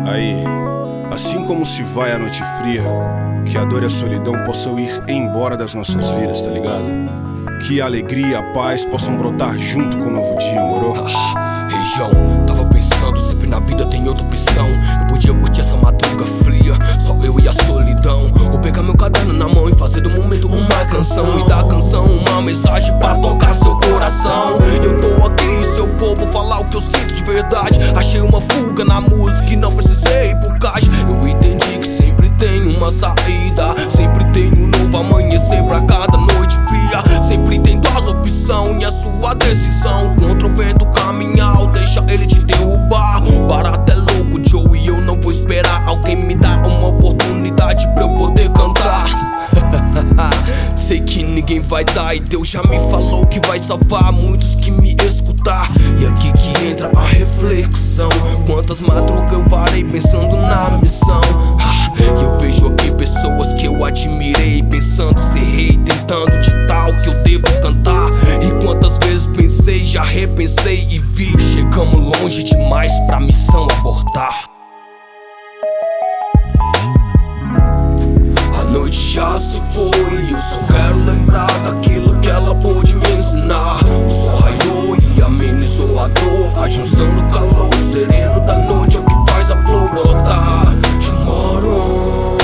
Aí, assim como se vai a noite fria, que a dor e a solidão possam ir embora das nossas vidas, tá ligado? Que a alegria e a paz possam brotar junto com o novo dia, moro? Região, tava pensando, sempre na vida tem outra opção. Eu podia curtir essa madruga fria, só eu e a solidão. Ou pegar meu caderno na mão e fazer do momento uma canção. E da canção uma mensagem pra tocar seu coração. Eu tô aqui, se eu vou falar o que eu sinto de verdade. Achei uma fuga na música e não precisei ir por caixa. Eu entendi que sempre tem uma saída, sempre tem um novo amanhecer pra cada noite fria. Sempre tem duas opções e a sua decisão. Contra o vento caminhar, deixa ele te derrubar. Barato é louco, Joe, e eu não vou esperar alguém me dar uma oportunidade pra eu poder cantar. Sei que ninguém vai dar, e Deus já me falou que vai salvar muitos que me escutar. E aqui que entra a reflexão. Quantas madrugas eu varei pensando na missão. E eu vejo aqui pessoas que eu admirei, pensando ser rei, tentando ditar o que eu devo cantar. E quantas vezes pensei, já repensei e vi, chegamos longe demais pra missão abortar. A noite já se foi, eu só quero lembrar daquilo que ela pôde me ensinar. O sol raiou e amenizou a dor. A junção do calor sereno da noite é o que faz a flor brotar. Tomorrow,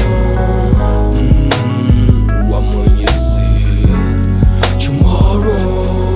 o amanhecer. Tomorrow,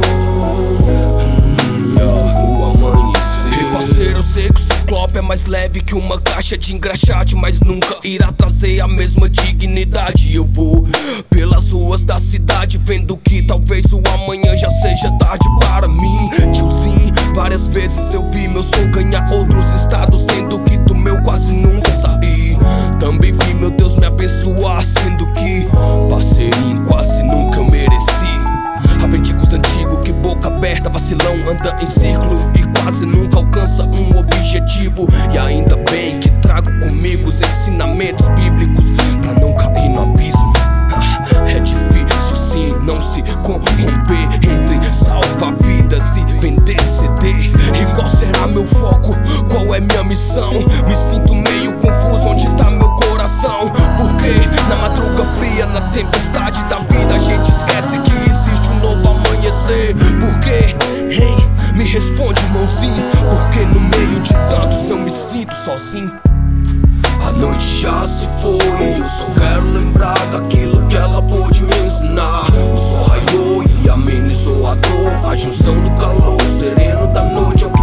o amanhecer. Meu parceiro, eu sei que o ciclope é mais leve que uma caixa de engraxate, mas nunca irá trazer a mesma dignidade. Eu vou pelas ruas da cidade, vendo que talvez o amanhã já seja tarde para mim. Tiozinho, várias vezes eu vi meu som ganhar outros estados, sendo que do meu quase nunca saí. Também vi meu Deus me abençoar, sendo que parceirinho quase nunca eu mereci. Aprendi com os antigos que boca aberta, vacilão anda em círculo e quase nunca alcança um objetivo. E ainda bem que trago comigo os ensinamentos bíblicos pra não cair no abismo. É difícil sim não se corromper entre salvar vidas e vender CD. E qual será meu foco? Qual é minha missão? Me sinto meio confuso, onde tá meu coração? Porque na madruga fria, na tempestade da vida, a gente esquece que existe um novo amanhecer. Por quê? Hein? Me responde, irmãozinho. Porque no meio de tantos eu me sinto sozinho. A noite já se foi, eu só quero lembrar daquilo que ela pôde me ensinar. O sol raiou e amenizou a dor. A junção do calor sereno da noite é o que